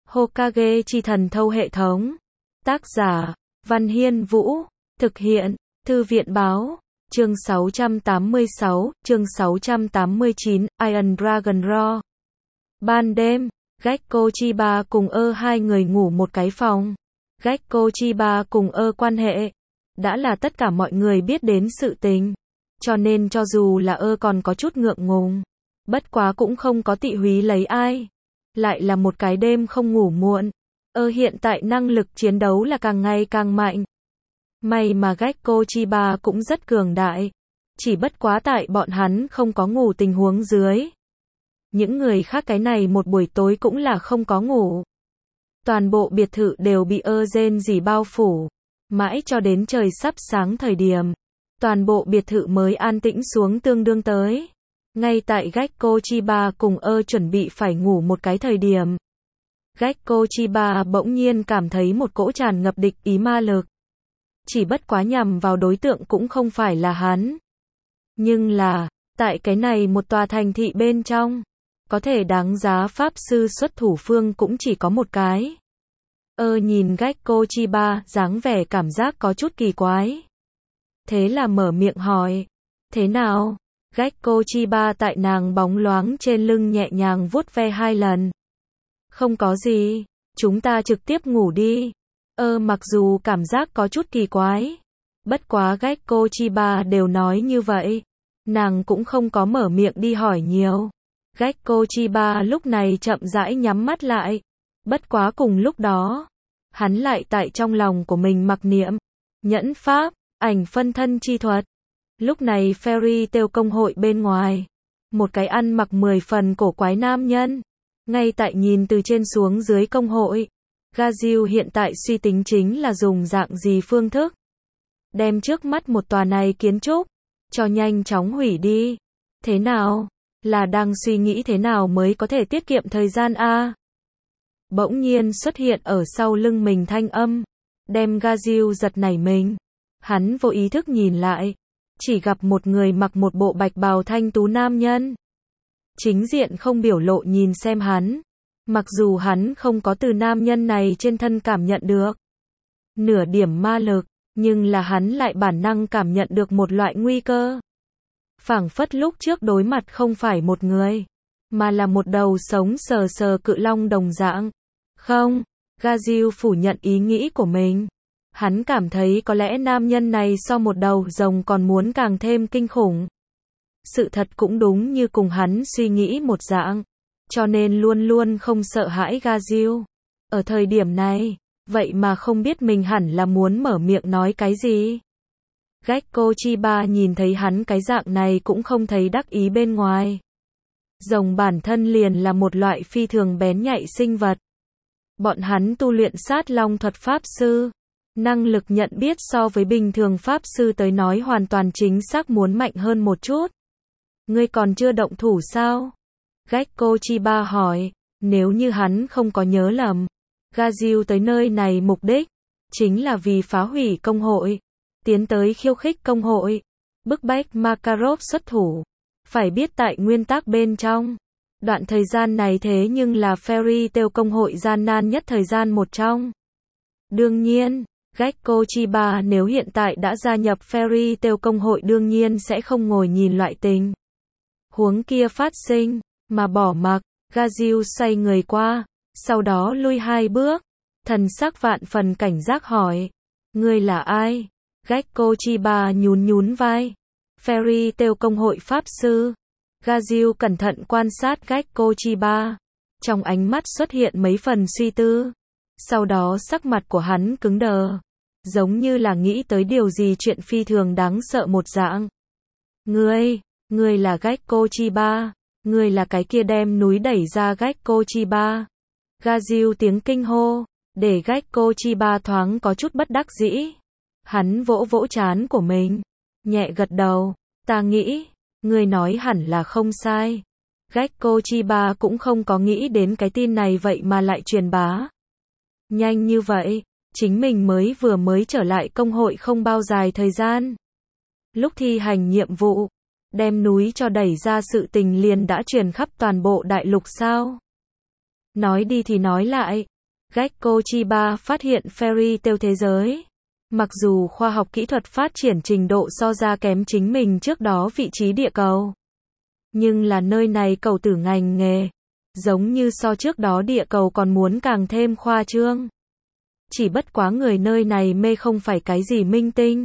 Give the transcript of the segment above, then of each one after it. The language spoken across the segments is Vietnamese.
Hokage chi thần thâu hệ thống. Tác giả, Văn Hiên Vũ. Thực hiện, Thư viện Báo. Chương 686, chương 689, Iron Dragon Roar. Ban đêm, Gekko Chiba cùng hai người ngủ một cái phòng. Gekko Chiba cùng quan hệ đã là tất cả mọi người biết đến sự tình. Cho nên cho dù là còn có chút ngượng ngùng, bất quá cũng không có tị húy lấy ai. Lại là một cái đêm không ngủ muộn. Hiện tại năng lực chiến đấu là càng ngày càng mạnh. May mà Gekko Chiba cũng rất cường đại. Chỉ bất quá tại bọn hắn không có ngủ tình huống dưới. Những người khác cái này một buổi tối cũng là không có ngủ. Toàn bộ biệt thự đều bị rên rỉ bao phủ. Mãi cho đến trời sắp sáng thời điểm, toàn bộ biệt thự mới an tĩnh xuống tương đương tới. Ngay tại Gekko Chiba cùng chuẩn bị phải ngủ một cái thời điểm, Gekko Chiba bỗng nhiên cảm thấy một cỗ tràn ngập địch ý ma lực. Chỉ bất quá nhằm vào đối tượng cũng không phải là hắn. Nhưng là, tại cái này một tòa thành thị bên trong, có thể đáng giá pháp sư xuất thủ phương cũng chỉ có một cái. Nhìn Gekko Chiba, dáng vẻ cảm giác có chút kỳ quái. Thế là mở miệng hỏi, thế nào? Gekko Chiba tại nàng bóng loáng trên lưng nhẹ nhàng vuốt ve 2 lần. Không có gì, chúng ta trực tiếp ngủ đi. Mặc dù cảm giác có chút kỳ quái, bất quá Gekko Chiba đều nói như vậy, nàng cũng không có mở miệng đi hỏi nhiều. Gekko Chiba lúc này chậm rãi nhắm mắt lại. Bất quá cùng lúc đó, hắn lại tại trong lòng của mình mặc niệm nhẫn pháp, ảnh phân thân chi thuật. Lúc này Fairy Tail công hội bên ngoài, một cái ăn mặc 10 phần cổ quái nam nhân, ngay tại nhìn từ trên xuống dưới công hội. Gaziu hiện tại suy tính chính là dùng dạng gì phương thức đem trước mắt một tòa này kiến trúc cho nhanh chóng hủy đi. Thế nào? Là đang suy nghĩ thế nào mới có thể tiết kiệm thời gian a? Bỗng nhiên xuất hiện ở sau lưng mình thanh âm, đem Gaziu giật nảy mình. Hắn vô ý thức nhìn lại, chỉ gặp một người mặc một bộ bạch bào thanh tú nam nhân. Chính diện không biểu lộ nhìn xem hắn. Mặc dù hắn không có từ nam nhân này trên thân cảm nhận được nửa điểm ma lực, nhưng là hắn lại bản năng cảm nhận được một loại nguy cơ. Phảng phất lúc trước đối mặt không phải một người, mà là một đầu sống sờ sờ cự long đồng dạng. Không, Gaziu phủ nhận ý nghĩ của mình. Hắn cảm thấy có lẽ nam nhân này so một đầu rồng còn muốn càng thêm kinh khủng. Sự thật cũng đúng như cùng hắn suy nghĩ một dạng. Cho nên luôn luôn không sợ hãi Gaziu. Ở thời điểm này, vậy mà không biết mình hẳn là muốn mở miệng nói cái gì. Gekko Chiba nhìn thấy hắn cái dạng này cũng không thấy đắc ý bên ngoài. Rồng bản thân liền là một loại phi thường bén nhạy sinh vật. Bọn hắn tu luyện sát long thuật pháp sư. Năng lực nhận biết so với bình thường pháp sư tới nói hoàn toàn chính xác muốn mạnh hơn một chút. Ngươi còn chưa động thủ sao? Gekko Chiba hỏi. Nếu như hắn không có nhớ lầm, Gaziu tới nơi này mục đích chính là vì phá hủy công hội, tiến tới khiêu khích công hội, bức bách Makarov xuất thủ. Phải biết tại nguyên tắc bên trong, đoạn thời gian này thế nhưng là Fairy Tail công hội gian nan nhất thời gian một trong. Đương nhiên, Gekko Chiba nếu hiện tại đã gia nhập Fairy Tail công hội đương nhiên sẽ không ngồi nhìn loại tình huống kia phát sinh, mà bỏ mặc. Gaziu xoay người qua, sau đó lui 2 bước, thần sắc vạn phần cảnh giác hỏi, ngươi là ai? Gekko Chiba nhún nhún vai, Fairy Tail công hội pháp sư. Gaziu cẩn thận quan sát Gekko Chiba, trong ánh mắt xuất hiện mấy phần suy tư, sau đó sắc mặt của hắn cứng đờ, giống như là nghĩ tới điều gì chuyện phi thường đáng sợ một dạng. Ngươi là Gekko Chiba, ngươi là cái kia đem núi đẩy ra Gekko Chiba. Gaziu tiếng kinh hô, để Gekko Chiba thoáng có chút bất đắc dĩ. Hắn vỗ vỗ trán của mình, nhẹ gật đầu, ta nghĩ, ngươi nói hẳn là không sai. Gekko Chiba cũng không có nghĩ đến cái tin này vậy mà lại truyền bá nhanh như vậy, chính mình vừa mới trở lại công hội không bao dài thời gian. Lúc thi hành nhiệm vụ, đem núi cho đẩy ra sự tình liền đã truyền khắp toàn bộ đại lục sao? Nói đi thì nói lại, Gekko Chiba phát hiện fairy tale thế giới. Mặc dù khoa học kỹ thuật phát triển trình độ so ra kém chính mình trước đó vị trí địa cầu. Nhưng là nơi này cầu tử ngành nghề. Giống như so trước đó địa cầu còn muốn càng thêm khoa trương. Chỉ bất quá người nơi này mê không phải cái gì minh tinh,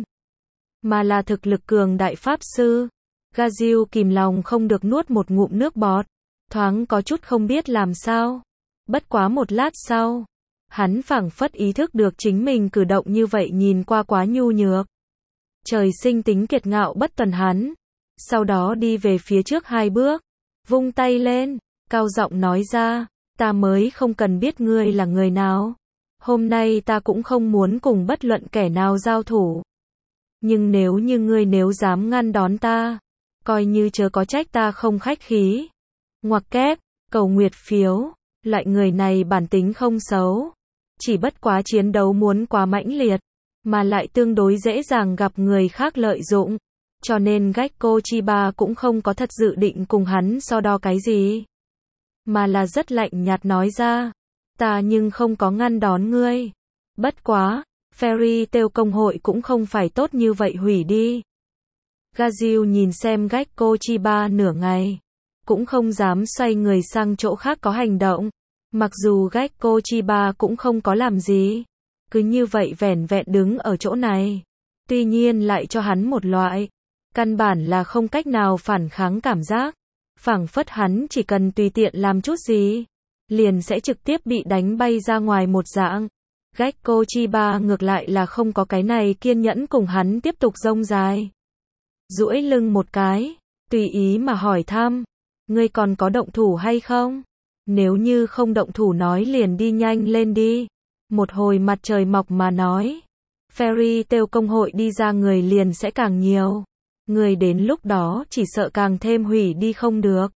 mà là thực lực cường đại pháp sư. Gaziu kìm lòng không được nuốt một ngụm nước bọt. Thoáng có chút không biết làm sao. Bất quá một lát sau, hắn phảng phất ý thức được chính mình cử động như vậy nhìn qua quá nhu nhược. Trời sinh tính kiệt ngạo bất tuần hắn. Sau đó đi về phía trước 2 bước, vung tay lên, cao giọng nói ra, ta mới không cần biết ngươi là người nào. Hôm nay ta cũng không muốn cùng bất luận kẻ nào giao thủ. Nhưng nếu như ngươi dám ngăn đón ta, coi như chớ có trách ta không khách khí. Ngoặc kép, cầu nguyệt phiếu, loại người này bản tính không xấu. Chỉ bất quá chiến đấu muốn quá mãnh liệt, mà lại tương đối dễ dàng gặp người khác lợi dụng. Cho nên Gekko Chiba cũng không có thật dự định cùng hắn so đo cái gì. Mà là rất lạnh nhạt nói ra, ta nhưng không có ngăn đón ngươi. Bất quá, Fairy Tail công hội cũng không phải tốt như vậy hủy đi. Gaziu nhìn xem Gekko Chiba nửa ngày, cũng không dám xoay người sang chỗ khác có hành động. Mặc dù Gekko Chiba cũng không có làm gì, cứ như vậy vẻn vẹn đứng ở chỗ này. Tuy nhiên lại cho hắn một loại căn bản là không cách nào phản kháng cảm giác. Phảng phất hắn chỉ cần tùy tiện làm chút gì, liền sẽ trực tiếp bị đánh bay ra ngoài một dạng. Gekko Chiba ngược lại là không có cái này kiên nhẫn cùng hắn tiếp tục rông dài. Duỗi lưng một cái, tùy ý mà hỏi thăm, ngươi còn có động thủ hay không? Nếu như không động thủ nói liền đi nhanh lên đi. Một hồi mặt trời mọc mà nói, Fairy Tail công hội đi ra người liền sẽ càng nhiều. Người đến lúc đó chỉ sợ càng thêm hủy đi không được.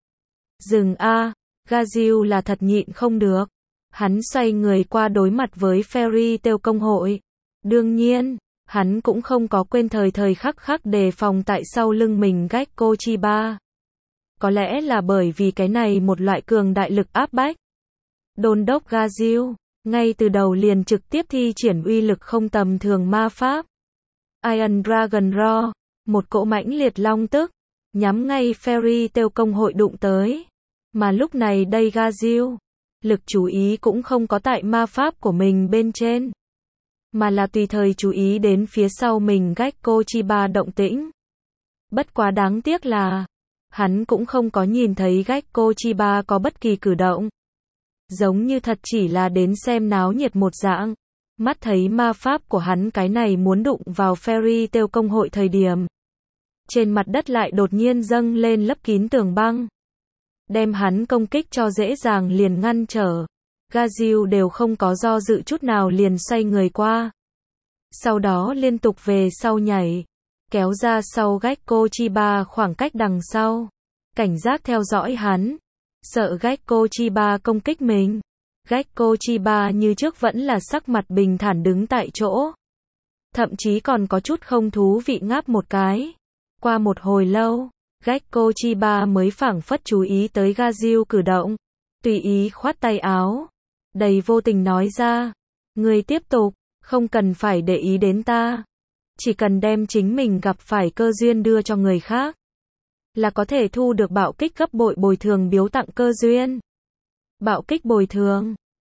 Dừng a, Gaziu là thật nhịn không được. Hắn xoay người qua đối mặt với Fairy Tail công hội. Đương nhiên, hắn cũng không có quên thời khắc khắc đề phòng tại sau lưng mình Gekko Chiba. Có lẽ là bởi vì cái này một loại cường đại lực áp bách. Đôn đốc Gaziu, ngay từ đầu liền trực tiếp thi triển uy lực không tầm thường ma pháp. Iron Dragon Roar, một cỗ mãnh liệt long tức, nhắm ngay Fairy Tail công hội đụng tới. Mà lúc này đây Gaziu, lực chú ý cũng không có tại ma pháp của mình bên trên, mà là tùy thời chú ý đến phía sau mình Gekko Chiba động tĩnh. Bất quá đáng tiếc là, hắn cũng không có nhìn thấy Gekko Chiba có bất kỳ cử động. Giống như thật chỉ là đến xem náo nhiệt một dạng. Mắt thấy ma pháp của hắn cái này muốn đụng vào Fairy Tail công hội thời điểm. Trên mặt đất lại đột nhiên dâng lên lấp kín tường băng. Đem hắn công kích cho dễ dàng liền ngăn trở. Gaziu đều không có do dự chút nào liền xoay người qua. Sau đó liên tục về sau nhảy. Kéo ra sau Gekko Chiba khoảng cách đằng sau. Cảnh giác theo dõi hắn. Sợ Gekko Chiba công kích mình. Gekko Chiba như trước vẫn là sắc mặt bình thản đứng tại chỗ. Thậm chí còn có chút không thú vị ngáp một cái. Qua một hồi lâu, Gekko Chiba mới phảng phất chú ý tới Gaziu cử động. Tùy ý khoát tay áo. Đầy vô tình nói ra. Ngươi tiếp tục, không cần phải để ý đến ta. Chỉ cần đem chính mình gặp phải cơ duyên đưa cho người khác. Là có thể thu được bạo kích gấp bội bồi thường biếu tặng cơ duyên. Bạo kích bồi thường.